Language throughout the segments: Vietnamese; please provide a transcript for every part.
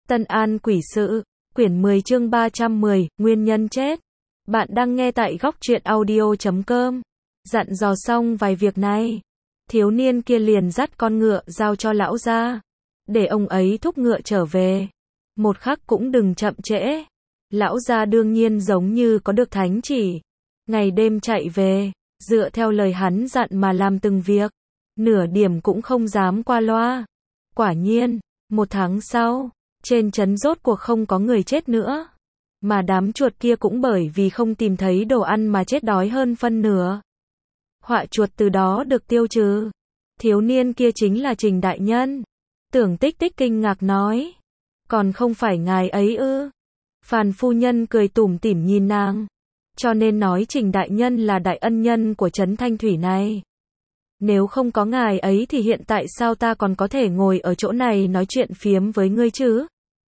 Tân An Quỷ Sự, quyển 10 chương 310, nguyên nhân chết. Bạn đang nghe tại góc truyện audio.com. Dặn dò xong vài việc này, thiếu niên kia liền dắt con ngựa giao cho lão gia, để ông ấy thúc ngựa trở về. Một khắc cũng đừng chậm trễ. Lão gia đương nhiên giống như có được thánh chỉ, ngày đêm chạy về, dựa theo lời hắn dặn mà làm từng việc, nửa điểm cũng không dám qua loa. Quả nhiên, một tháng sau, trên trấn rốt cuộc không có người chết nữa, mà đám chuột kia cũng bởi vì không tìm thấy đồ ăn mà chết đói hơn phân nửa. Họa chuột từ đó được tiêu trừ. Thiếu niên kia chính là Trình đại nhân. Tưởng Tích Tích kinh ngạc nói, còn không phải ngài ấy ư? Phàn phu nhân cười tủm tỉm nhìn nàng, cho nên nói Trình đại nhân là đại ân nhân của trấn Thanh Thủy này. Nếu không có ngài ấy thì hiện tại sao ta còn có thể ngồi ở chỗ này nói chuyện phiếm với ngươi chứ?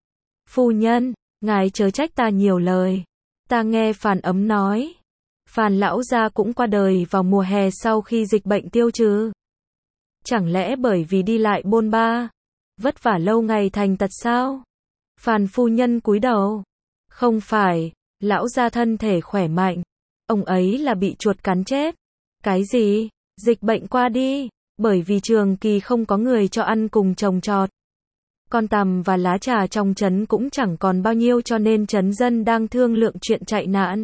Phu nhân, ngài chớ trách ta nhiều lời. Ta nghe Phàn Ấm nói, Phàn lão gia cũng qua đời vào mùa hè sau khi dịch bệnh tiêu trừ. Chẳng lẽ bởi vì đi lại bôn ba, vất vả lâu ngày thành tật sao? Phàn phu nhân cúi đầu. Không phải, lão gia thân thể khỏe mạnh. Ông ấy là bị chuột cắn chết. Cái gì? Dịch bệnh qua đi, bởi vì trường kỳ không có người cho ăn cùng trồng trọt. Con tằm và lá trà trong trấn cũng chẳng còn bao nhiêu cho nên trấn dân đang thương lượng chuyện chạy nạn.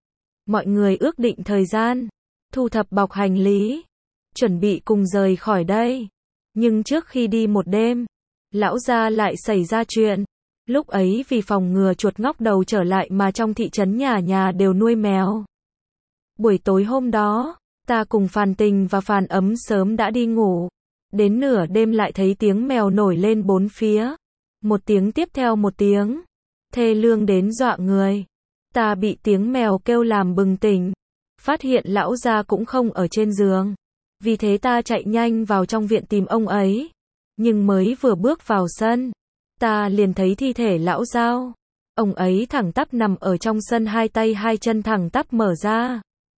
Mọi người ước định thời gian, thu thập bọc hành lý, chuẩn bị cùng rời khỏi đây. Nhưng trước khi đi một đêm, lão gia lại xảy ra chuyện. Lúc ấy vì phòng ngừa chuột ngóc đầu trở lại mà trong thị trấn nhà nhà đều nuôi mèo. Buổi tối hôm đó, ta cùng Phàn Tình và Phàn Ấm sớm đã đi ngủ. Đến nửa đêm lại thấy tiếng mèo nổi lên bốn phía. Một tiếng tiếp theo một tiếng. Thê lương đến dọa người. Ta bị tiếng mèo kêu làm bừng tỉnh. Phát hiện lão gia cũng không ở trên giường. Vì thế ta chạy nhanh vào trong viện tìm ông ấy. Nhưng mới vừa bước vào sân, ta liền thấy thi thể lão Giao. Ông ấy thẳng tắp nằm ở trong sân, hai tay hai chân thẳng tắp mở ra.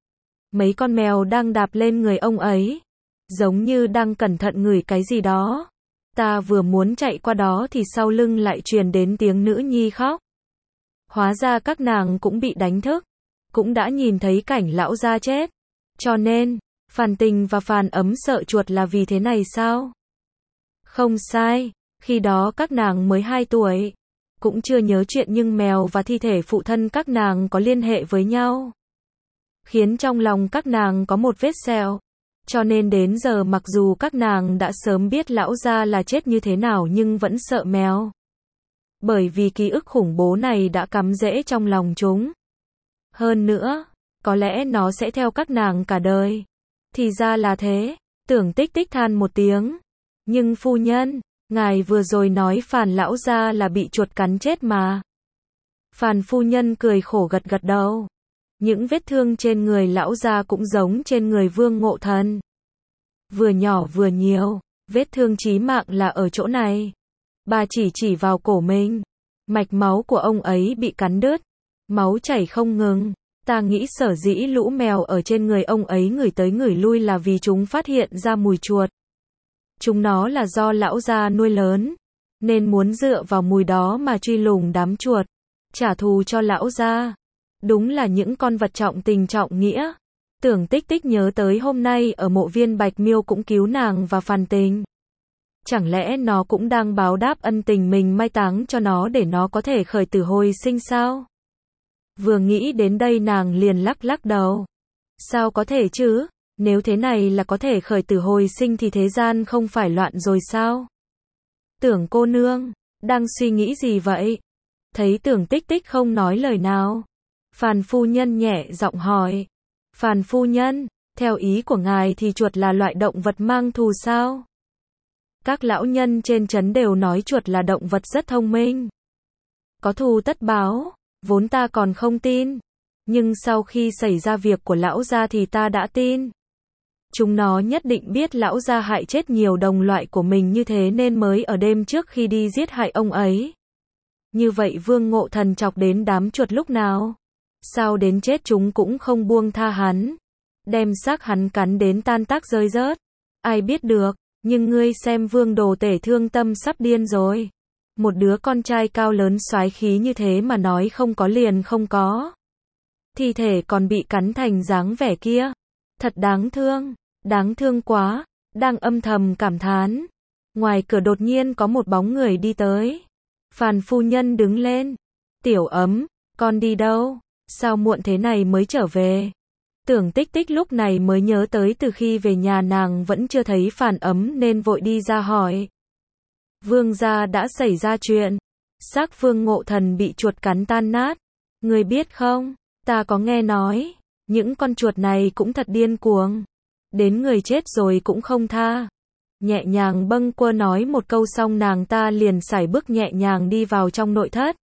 Mấy con mèo đang đạp lên người ông ấy, giống như đang cẩn thận ngửi cái gì đó. Ta vừa muốn chạy qua đó thì sau lưng lại truyền đến tiếng nữ nhi khóc. Hóa ra các nàng cũng bị đánh thức, cũng đã nhìn thấy cảnh lão gia chết. Cho nên, Phàn Tình và Phàn Ấm sợ chuột là vì thế này sao? Không sai, khi đó các nàng mới 2 tuổi, cũng chưa nhớ chuyện nhưng mèo và thi thể phụ thân các nàng có liên hệ với nhau, khiến trong lòng các nàng có một vết sẹo. Cho nên đến giờ mặc dù các nàng đã sớm biết lão gia là chết như thế nào nhưng vẫn sợ mèo. Bởi vì ký ức khủng bố này đã cắm rễ trong lòng chúng. Hơn nữa, có lẽ nó sẽ theo các nàng cả đời. Thì ra là thế. Tưởng Tích Tích than một tiếng. Nhưng phu nhân, ngài vừa rồi nói Phàn lão gia là bị chuột cắn chết mà. Phàn phu nhân cười khổ gật gật đầu. Những vết thương trên người lão gia cũng giống trên người Vương Ngộ Thần. Vừa nhỏ vừa nhiều, vết thương chí mạng là ở chỗ này. Bà chỉ vào cổ mình. Mạch máu của ông ấy bị cắn đứt, máu chảy không ngừng. Ta nghĩ sở dĩ lũ mèo ở trên người ông ấy ngửi tới ngửi lui là vì chúng phát hiện ra mùi chuột. Chúng nó là do lão gia nuôi lớn, nên muốn dựa vào mùi đó mà truy lùng đám chuột, trả thù cho lão gia. Đúng là những con vật trọng tình trọng nghĩa. Tưởng Tích Tích nhớ tới hôm nay ở mộ viên Bạch Miêu cũng cứu nàng và Phàn Tình. Chẳng lẽ nó cũng đang báo đáp ân tình mình mai táng cho nó để nó có thể khởi tử hồi sinh sao? Vừa nghĩ đến đây nàng liền lắc đầu. Sao có thể chứ? Nếu thế này là có thể khởi tử hồi sinh thì thế gian không phải loạn rồi sao? Tưởng cô nương, đang suy nghĩ gì vậy? Thấy Tưởng Tích Tích không nói lời nào, Phàn phu nhân nhẹ giọng hỏi. Phàn phu nhân, theo ý của ngài thì chuột là loại động vật mang thù sao? Các lão nhân trên trấn đều nói chuột là động vật rất thông minh, có thù tất báo. Vốn ta còn không tin, nhưng sau khi xảy ra việc của lão gia thì ta đã tin. Chúng nó nhất định biết lão gia hại chết nhiều đồng loại của mình như thế nên mới ở đêm trước khi đi giết hại ông ấy. Như vậy Vương Ngộ Thần chọc đến đám chuột lúc nào? Sao đến chết chúng cũng không buông tha hắn, đem xác hắn cắn đến tan tác rơi rớt? Ai biết được, nhưng ngươi xem Vương Đồ Tể thương tâm sắp điên rồi. Một đứa con trai cao lớn soái khí như thế mà nói không có liền không có. Thi thể còn bị cắn thành dáng vẻ kia. Thật đáng thương quá, đang âm thầm cảm thán. Ngoài cửa đột nhiên có một bóng người đi tới. Phàn phu nhân đứng lên. Tiểu Ấm, con đi đâu? Sao muộn thế này mới trở về? Tưởng Tích Tích lúc này mới nhớ tới từ khi về nhà nàng vẫn chưa thấy Phàn Ấm nên vội đi ra hỏi. Vương gia đã xảy ra chuyện. Xác Vương Ngộ Thần bị chuột cắn tan nát. Người biết không? Ta có nghe nói. Những con chuột này cũng thật điên cuồng. Đến người chết rồi cũng không tha. Nhẹ nhàng bâng quơ nói một câu xong nàng ta liền sải bước nhẹ nhàng đi vào trong nội thất.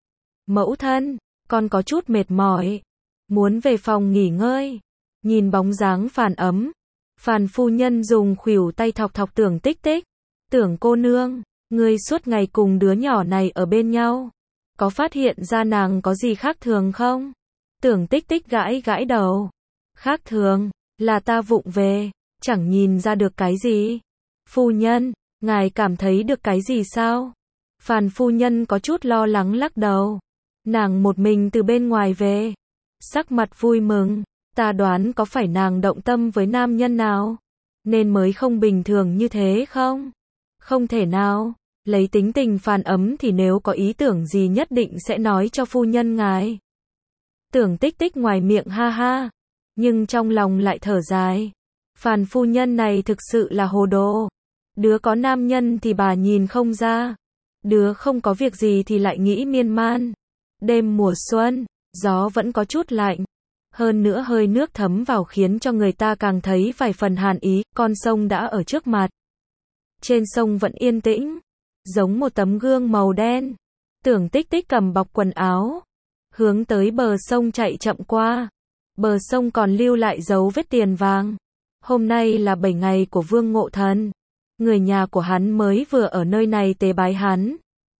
Mẫu thân, con có chút mệt mỏi. Muốn về phòng nghỉ ngơi. Nhìn bóng dáng Phàn Ấm. Phàn phu nhân dùng khuỷu tay thọc thọc Tưởng Tích Tích. Tưởng cô nương, ngươi suốt ngày cùng đứa nhỏ này ở bên nhau. Có phát hiện ra nàng có gì khác thường không? Tưởng Tích Tích gãi gãi đầu. Khác thường, là ta vụng về, chẳng nhìn ra được cái gì. Phu nhân, ngài cảm thấy được cái gì sao? Phàn phu nhân có chút lo lắng lắc đầu. Nàng một mình từ bên ngoài về. Sắc mặt vui mừng, ta đoán có phải nàng động tâm với nam nhân nào? Nên mới không bình thường như thế không? Không thể nào, lấy tính tình Phàn Ấm thì nếu có ý tưởng gì nhất định sẽ nói cho phu nhân ngài. Tưởng Tích Tích ngoài miệng ha ha, nhưng trong lòng lại thở dài. Phàn phu nhân này thực sự là hồ đồ. Đứa có nam nhân thì bà nhìn không ra. Đứa không có việc gì thì lại nghĩ miên man. Đêm mùa xuân, gió vẫn có chút lạnh. Hơn nữa hơi nước thấm vào khiến cho người ta càng thấy vài phần hàn ý. Con sông đã ở trước mặt. Trên sông vẫn yên tĩnh, giống một tấm gương màu đen. Tưởng Tích Tích cầm bọc quần áo, hướng tới bờ sông chạy chậm qua. Bờ sông còn lưu lại dấu vết tiền vàng. Hôm nay là 7 ngày của Vương Ngộ Thần. Người nhà của hắn mới vừa ở nơi này tế bái hắn.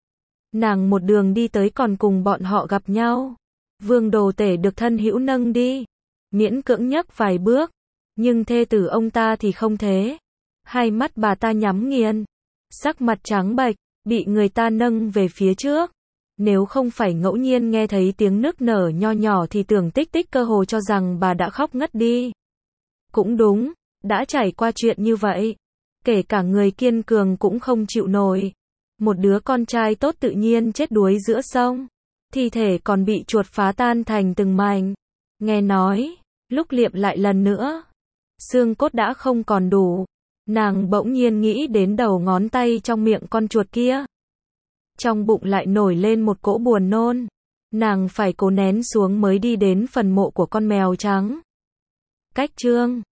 Nàng một đường đi tới còn cùng bọn họ gặp nhau. Vương Đồ Tể được thân hữu nâng đi, miễn cưỡng nhấc vài bước, nhưng thê tử ông ta thì không thế. Hai mắt bà ta nhắm nghiền, sắc mặt trắng bệch, bị người ta nâng về phía trước. Nếu không phải ngẫu nhiên nghe thấy tiếng nức nở nho nhỏ thì Tưởng Tích Tích cơ hồ cho rằng bà đã khóc ngất đi. Cũng đúng, đã trải qua chuyện như vậy, kể cả người kiên cường cũng không chịu nổi. Một đứa con trai tốt tự nhiên chết đuối giữa sông, thi thể còn bị chuột phá tan thành từng mảnh. Nghe nói, lúc liệm lại lần nữa, xương cốt đã không còn đủ. Nàng bỗng nhiên nghĩ đến đầu ngón tay trong miệng con chuột kia. Trong bụng lại nổi lên một cỗ buồn nôn. Nàng phải cố nén xuống mới đi đến phần mộ của con mèo trắng. Cách chương